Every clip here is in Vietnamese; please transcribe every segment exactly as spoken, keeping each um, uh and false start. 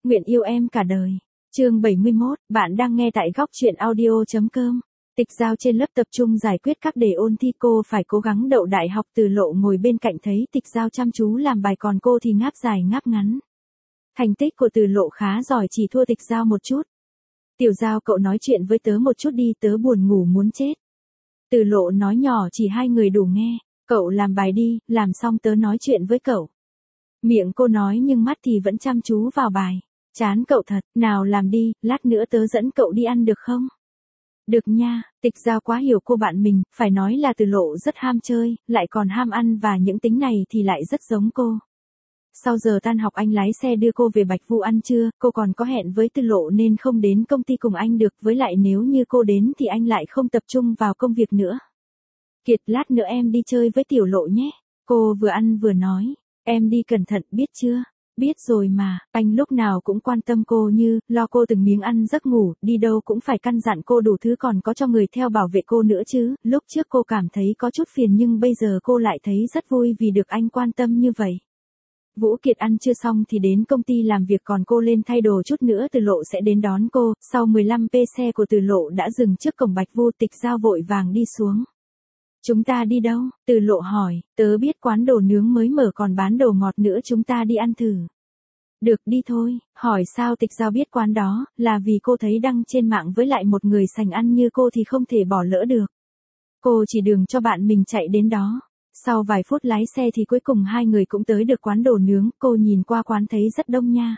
Nguyện yêu em cả đời. Chương bảy mươi mốt, bạn đang nghe tại góc truyện audio chấm com. Tịch Giao trên lớp tập trung giải quyết các đề ôn thi, cô phải cố gắng đậu đại học. Từ Lộ ngồi bên cạnh thấy Tịch Giao chăm chú làm bài còn cô thì ngáp dài ngáp ngắn. Thành tích của Từ Lộ khá giỏi, chỉ thua Tịch Giao một chút. Tiểu Giao, cậu nói chuyện với tớ một chút đi, tớ buồn ngủ muốn chết. Từ Lộ nói nhỏ, chỉ hai người đủ nghe. Cậu làm bài đi, làm xong tớ nói chuyện với cậu. Miệng cô nói nhưng mắt thì vẫn chăm chú vào bài. Chán cậu thật, nào làm đi, lát nữa tớ dẫn cậu đi ăn được không? Được nha. Tịch Giao quá hiểu cô bạn mình, phải nói là Từ Lộ rất ham chơi, lại còn ham ăn, và những tính này thì lại rất giống cô. Sau giờ tan học anh lái xe đưa cô về Bạch Vu ăn trưa, cô còn có hẹn với Từ Lộ nên không đến công ty cùng anh được, với lại nếu như cô đến thì anh lại không tập trung vào công việc nữa. Kiệt, lát nữa em đi chơi với Tiểu Lộ nhé. Cô vừa ăn vừa nói, em đi cẩn thận biết chưa? Biết rồi mà, anh lúc nào cũng quan tâm cô, như lo cô từng miếng ăn giấc ngủ, đi đâu cũng phải căn dặn cô đủ thứ, còn có cho người theo bảo vệ cô nữa chứ. Lúc trước cô cảm thấy có chút phiền nhưng bây giờ cô lại thấy rất vui vì được anh quan tâm như vậy. Vũ Kiệt ăn trưa xong thì đến công ty làm việc, còn cô lên thay đồ chút nữa Từ Lộ sẽ đến đón cô. Sau mười lăm phút xe của Từ Lộ đã dừng trước cổng Bạch Vu. Tịch Giao vội vàng đi xuống. Chúng ta đi đâu? Từ Lộ hỏi. Tớ biết quán đồ nướng mới mở còn bán đồ ngọt nữa, chúng ta đi ăn thử. Được, đi thôi. Hỏi sao Tịch Giao biết quán đó, là vì cô thấy đăng trên mạng, với lại một người sành ăn như cô thì không thể bỏ lỡ được. Cô chỉ đường cho bạn mình chạy đến đó. Sau vài phút lái xe thì cuối cùng hai người cũng tới được quán đồ nướng. Cô nhìn qua quán thấy rất đông nha.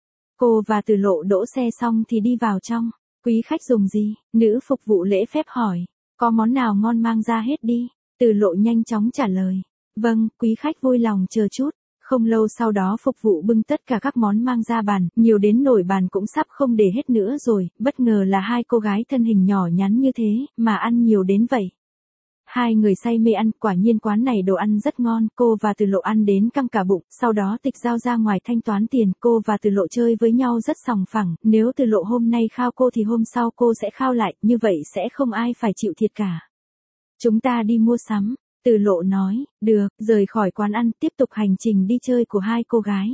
Cô và Từ Lộ đỗ xe xong thì đi vào trong. Quý khách dùng gì? Nữ phục vụ lễ phép hỏi. Có món nào ngon mang ra hết đi. Từ Lộ nhanh chóng trả lời. Vâng, quý khách vui lòng chờ chút. Không lâu sau đó phục vụ bưng tất cả các món mang ra bàn, nhiều đến nổi bàn cũng sắp không để hết nữa rồi. Bất ngờ là hai cô gái thân hình nhỏ nhắn như thế, mà ăn nhiều đến vậy. Hai người say mê ăn, quả nhiên quán này đồ ăn rất ngon. Cô và Từ Lộ ăn đến căng cả bụng, sau đó Tịch Giao ra ngoài thanh toán tiền. Cô và Từ Lộ chơi với nhau rất sòng phẳng, nếu Từ Lộ hôm nay khao cô thì hôm sau cô sẽ khao lại, như vậy sẽ không ai phải chịu thiệt cả. Chúng ta đi mua sắm. Từ Lộ nói, được, rời khỏi quán ăn, tiếp tục hành trình đi chơi của hai cô gái.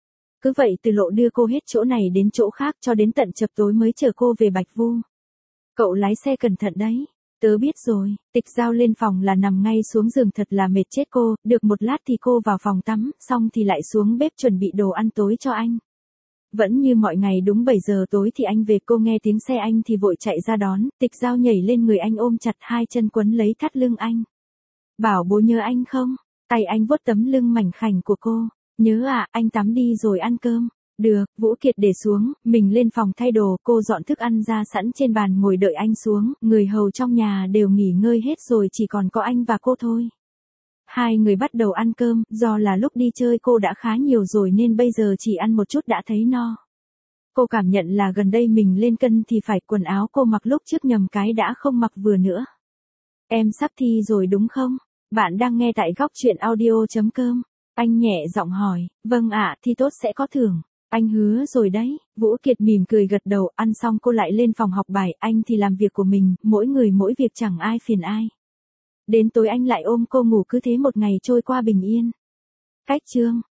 Cứ vậy Từ Lộ đưa cô hết chỗ này đến chỗ khác cho đến tận chập tối mới chở cô về Bạch Vu. Cậu lái xe cẩn thận đấy. Tớ biết rồi. Tịch Giao lên phòng là nằm ngay xuống giường, thật là mệt chết cô. Được một lát thì cô vào phòng tắm, xong thì lại xuống bếp chuẩn bị đồ ăn tối cho anh. Vẫn như mọi ngày đúng bảy giờ tối thì anh về, cô nghe tiếng xe anh thì vội chạy ra đón. Tịch Giao nhảy lên người anh ôm chặt, hai chân quấn lấy thắt lưng anh. Bảo bố nhớ anh không? Tay anh vuốt tấm lưng mảnh khảnh của cô. Nhớ à, anh tắm đi rồi ăn cơm. Được, Vũ Kiệt để xuống, mình lên phòng thay đồ, cô dọn thức ăn ra sẵn trên bàn ngồi đợi anh xuống, người hầu trong nhà đều nghỉ ngơi hết rồi, chỉ còn có anh và cô thôi. Hai người bắt đầu ăn cơm, do là lúc đi chơi cô đã khá nhiều rồi nên bây giờ chỉ ăn một chút đã thấy no. Cô cảm nhận là gần đây mình lên cân thì phải, quần áo cô mặc lúc trước nhầm cái đã không mặc vừa nữa. Em sắp thi rồi đúng không? Bạn đang nghe tại góc truyện audio chấm com. Anh nhẹ giọng hỏi, vâng ạ, thi tốt sẽ có thưởng. Anh hứa rồi đấy. Vũ Kiệt mỉm cười gật đầu. Ăn xong cô lại lên phòng học bài, anh thì làm việc của mình, mỗi người mỗi việc chẳng ai phiền ai. Đến tối anh lại ôm cô ngủ, cứ thế một ngày trôi qua bình yên. Cách chương